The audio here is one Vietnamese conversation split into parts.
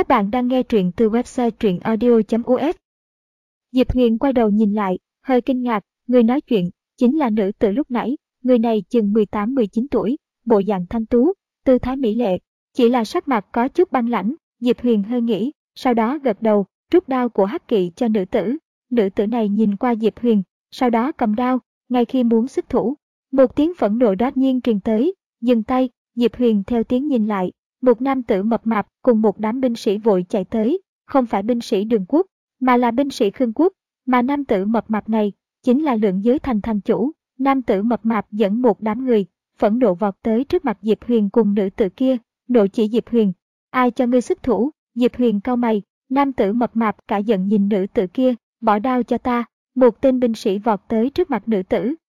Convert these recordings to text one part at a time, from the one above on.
Các bạn đang nghe truyện từ website truyệnaudio.us. Diệp Huyền quay đầu nhìn lại, hơi kinh ngạc, người nói chuyện chính là nữ tử lúc nãy, người này chừng 18-19 tuổi, bộ dạng thanh tú, tư thái mỹ lệ, chỉ là sắc mặt có chút băng lãnh. Diệp Huyền hơi nghĩ, sau đó gật đầu, rút đao của Hắc Kỵ cho nữ tử. Nữ tử này nhìn qua Diệp Huyền, sau đó cầm đao, ngay khi muốn xuất thủ, một tiếng phẫn nộ đột nhiên truyền tới, dừng tay. Diệp Huyền theo tiếng nhìn lại, một nam tử mập mạp cùng một đám binh sĩ vội chạy tới, không phải binh sĩ Đường Quốc, mà là binh sĩ Khương Quốc, mà nam tử mập mạp này chính là Lượng Giới Thành thành chủ. Nam tử mập mạp dẫn một đám người, phẫn nộ vọt tới trước mặt Diệp Huyền cùng nữ tử kia, nộ chỉ Diệp Huyền. Ai cho ngươi xuất thủ? Diệp Huyền cau mày, nam tử mập mạp cả giận nhìn nữ tử kia, bỏ đao cho ta. Một tên binh sĩ vọt tới trước mặt nữ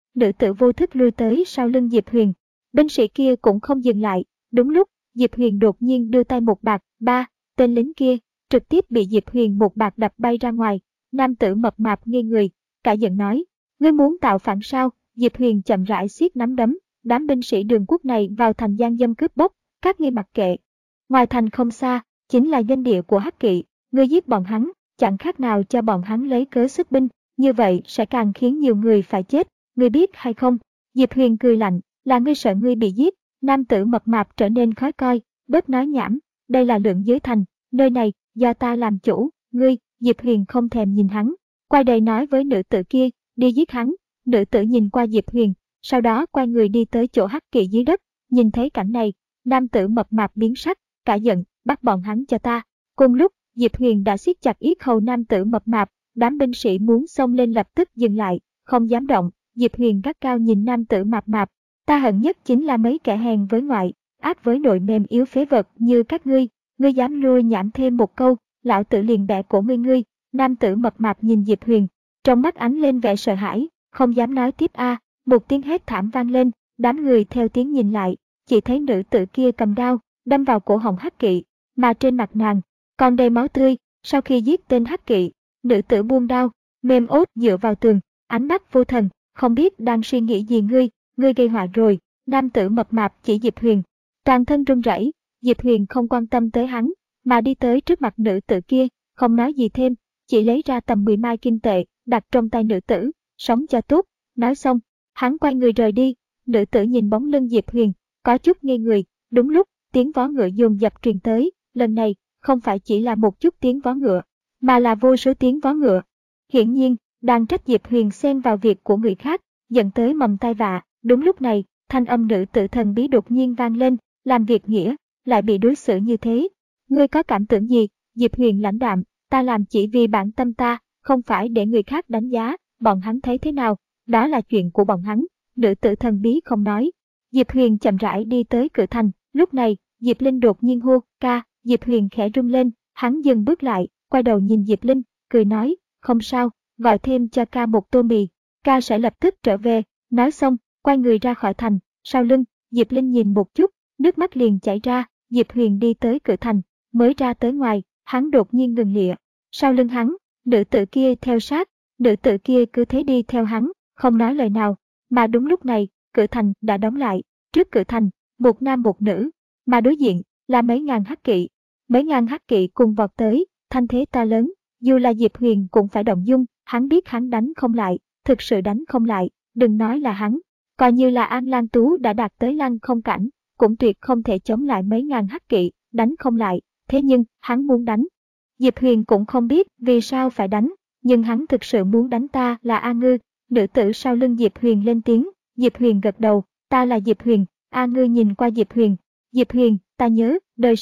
tử vô thức lui tới sau lưng Diệp Huyền. Binh sĩ kia cũng không dừng lại, đúng lúc Diệp Huyền đột nhiên đưa tay một bạt, tên lính kia trực tiếp bị Diệp Huyền một bạt đập bay ra ngoài. Nam tử mập mạp ngây người, cả giận nói, ngươi muốn tạo phản sao? Diệp Huyền chậm rãi siết nắm đấm, đám binh sĩ Đường Quốc này vào thành gian dâm cướp bóc, các ngươi mặc kệ. Ngoài thành không xa, chính là doanh địa của Hắc Kỵ, ngươi giết bọn hắn, chẳng khác nào cho bọn hắn lấy cớ xuất binh, như vậy sẽ càng khiến nhiều người phải chết, ngươi biết hay không? Diệp Huyền cười lạnh, là ngươi sợ ngươi bị giết. Nam tử mập mạp trở nên khó coi, bớt nói nhảm, đây là Lượng Giới Thành, nơi này do ta làm chủ, ngươi. Diệp Huyền không thèm nhìn hắn, quay đầu nói với nữ tử kia, đi giết hắn. Nữ tử nhìn qua Diệp Huyền, sau đó quay người đi tới chỗ Hắc Kỵ dưới đất. Nhìn thấy cảnh này, nam tử mập mạp biến sắc, cả giận, bắt bọn hắn cho ta. Cùng lúc, Diệp Huyền đã siết chặt yết hầu nam tử mập mạp, đám binh sĩ muốn xông lên lập tức dừng lại, không dám động. Diệp Huyền gắt cao nhìn nam tử mập mạp, ta hận nhất chính là mấy kẻ hèn với ngoại, ác với nội, mềm yếu phế vật như các ngươi dám nuôi nhảm thêm một câu, lão tử liền bẻ cổ ngươi. Nam tử mập mạp nhìn Diệp Huyền, trong mắt ánh lên vẻ sợ hãi, không dám nói tiếp. Một tiếng hét thảm vang lên, đám người theo tiếng nhìn lại, chỉ thấy nữ tử kia cầm đao, đâm vào cổ họng Hắc Kỵ, mà trên mặt nàng còn đầy máu tươi. Sau khi giết tên Hắc Kỵ, nữ tử buông đao, mềm ốt dựa vào tường, ánh mắt vô thần, không biết đang suy nghĩ gì. Ngươi gây họa rồi. Nam tử mập mạp chỉ Diệp Huyền, toàn thân run rẩy. Diệp Huyền không quan tâm tới hắn, mà đi tới trước mặt nữ tử kia, không nói gì thêm, chỉ lấy ra tầm 10 mai kim tệ, đặt trong tay nữ tử, sống cho tốt. Nói xong, hắn quay người rời đi. Nữ tử nhìn bóng lưng Diệp Huyền, có chút ngây người. Đúng lúc, tiếng vó ngựa dồn dập truyền tới, lần này không phải chỉ là một chút tiếng vó ngựa, mà là vô số tiếng vó ngựa. Hiển nhiên, đang trách Diệp Huyền xen vào việc của người khác, dẫn tới mầm tai vạ. Đúng lúc này, thanh âm nữ tử thần bí đột nhiên vang lên, làm việc nghĩa, lại bị đối xử như thế. Ngươi có cảm tưởng gì? Diệp Huyền lãnh đạm, ta làm chỉ vì bản tâm ta, không phải để người khác đánh giá, bọn hắn thấy thế nào, đó là chuyện của bọn hắn. Nữ tử thần bí không nói. Diệp Huyền chậm rãi đi tới cửa thành, lúc này, Diệp Linh đột nhiên hô, ca. Diệp Huyền khẽ run lên, hắn dừng bước lại, quay đầu nhìn Diệp Linh, cười nói, không sao, gọi thêm cho ca một tô mì, ca sẽ lập tức trở về. Nói xong, quay người ra khỏi thành, sau lưng, Diệp Linh nhìn một chút, nước mắt liền chảy ra. Diệp Huyền đi tới cửa thành, mới ra tới ngoài, hắn đột nhiên ngừng lịa. Sau lưng hắn, nữ tử kia theo sát, nữ tử kia cứ thế đi theo hắn, không nói lời nào. Mà đúng lúc này, cửa thành đã đóng lại, trước cửa thành, một nam một nữ, mà đối diện là mấy ngàn Hắc Kỵ. Mấy ngàn Hắc Kỵ cùng vọt tới, thanh thế to lớn, dù là Diệp Huyền cũng phải động dung, hắn biết hắn đánh không lại, thực sự đánh không lại, đừng nói là hắn, coi như là An Lan Tú đã đạt tới lăng không cảnh, cũng tuyệt không thể chống lại mấy ngàn Hắc Kỵ, đánh không lại. Thế nhưng, hắn muốn đánh. Diệp Huyền cũng không biết vì sao phải đánh, nhưng hắn thực sự muốn đánh. Ta là A Ngư. Nữ tử sau lưng Diệp Huyền lên tiếng. Diệp Huyền gật đầu, ta là Diệp Huyền. A Ngư nhìn qua Diệp Huyền. Diệp Huyền, ta nhớ, đời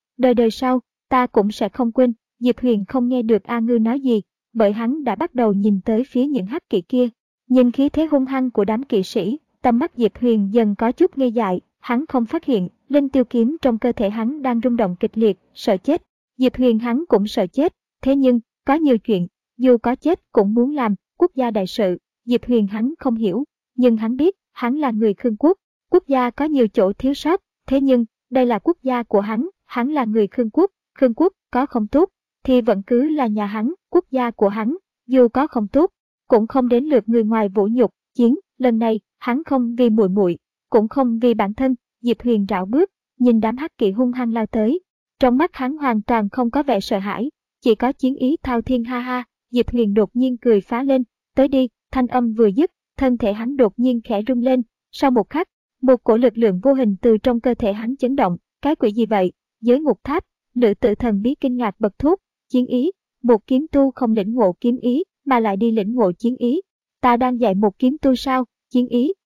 sau, ta cũng sẽ không quên. Diệp Huyền không nghe được A Ngư nói gì, bởi hắn đã bắt đầu nhìn tới phía những Hắc Kỵ kia. Nhìn khí thế hung hăng của đám kỵ sĩ, tầm mắt Diệp Huyền dần có chút ngây dại, hắn không phát hiện, linh tiêu kiếm trong cơ thể hắn đang rung động kịch liệt, sợ chết. Diệp Huyền hắn cũng sợ chết, thế nhưng, có nhiều chuyện, dù có chết cũng muốn làm, quốc gia đại sự. Diệp Huyền hắn không hiểu, nhưng hắn biết, hắn là người Khương Quốc, quốc gia có nhiều chỗ thiếu sót, thế nhưng, đây là quốc gia của hắn là người Khương Quốc có không tốt, thì vẫn cứ là nhà hắn, quốc gia của hắn, dù có không tốt, cũng không đến lượt người ngoài vũ nhục. Lần này, hắn không vì muội muội, cũng không vì bản thân. Diệp Huyền rảo bước, nhìn đám Hắc Kỵ hung hăng lao tới. Trong mắt hắn hoàn toàn không có vẻ sợ hãi, chỉ có chiến ý thao thiên ha ha. Diệp Huyền đột nhiên cười phá lên, tới đi, thanh âm vừa dứt, thân thể hắn đột nhiên khẽ rung lên, sau một khắc, một cổ lực lượng vô hình từ trong cơ thể hắn chấn động, cái quỷ gì vậy? Giới ngục tháp, nữ tử thần bí kinh ngạc bật thốt, chiến ý, một kiếm tu không lĩnh ngộ kiếm ý mà lại đi lĩnh ngộ chiến ý. Ta đang dạy một kiếm tu sao? Chiến ý,